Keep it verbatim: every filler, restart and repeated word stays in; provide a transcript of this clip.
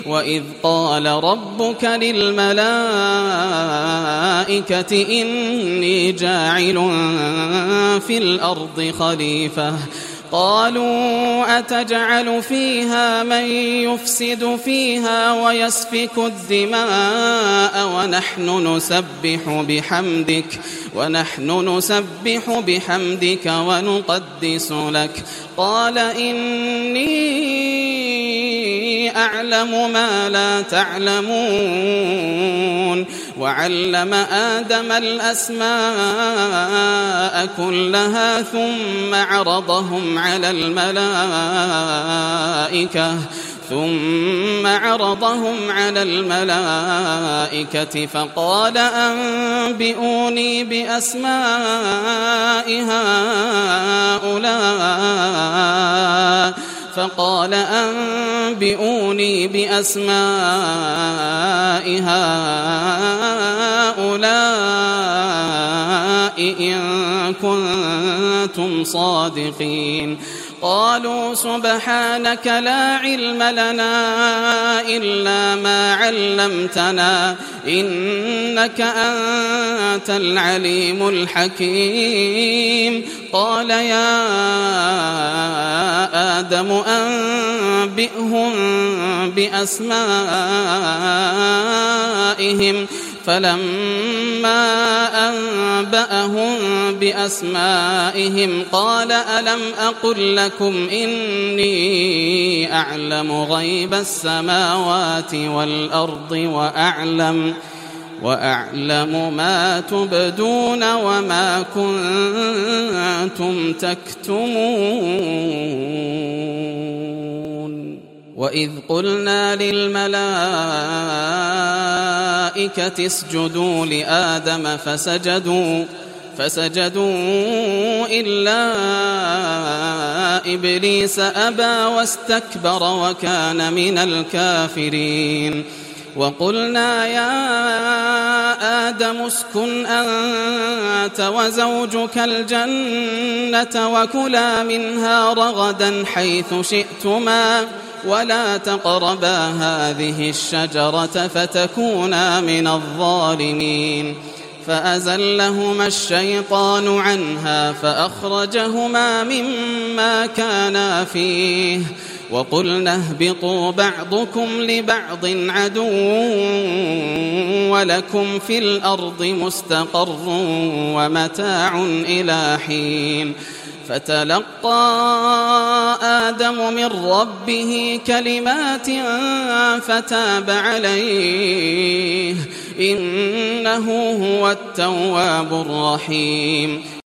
وإذ قال ربك للملائكة إني جاعل في الأرض خليفة قالوا أتجعل فيها من يفسد فيها ويسفك الدماء ونحن نسبح بحمدك ونحن نسبح بحمدك ونقدس لك قال إني أعلم ما لا تعلمون وعلم آدم الأسماء كلها ثم عرضهم على الملائكة ثم عرضهم على الملائكة فقال أنبئوني بأسماء هؤلاء فقال أنبئوني بأسماء هؤلاء إن كنتم صادقين قالوا سبحانك لا علم لنا إلا ما علمتنا إنك أنت العليم الحكيم قال يا آدم أنبئهم بأسمائهم فلما أنبأهم بأسمائهم قال ألم أقل لكم إني أعلم غيب السماوات والأرض وأعلم وأعلم ما تبدون وما كنتم تكتمون وإذ قلنا للملائكة اسجدوا لآدم فسجدوا فسجدوا إلا إبليس أبى واستكبر وكان من الكافرين وقلنا يا آدم اسكن أنت وزوجك الجنة وكلا منها رغدا حيث شئتما ولا تقربا هذه الشجرة فتكونا من الظالمين فأزلهما الشيطان عنها فأخرجهما مما كانا فيه وقلنا اهبطوا بعضكم لبعض عدو ولكم في الأرض مستقر ومتاع إلى حين فتلقى آدم من ربه كلمات فتاب عليه إنه هو التواب الرحيم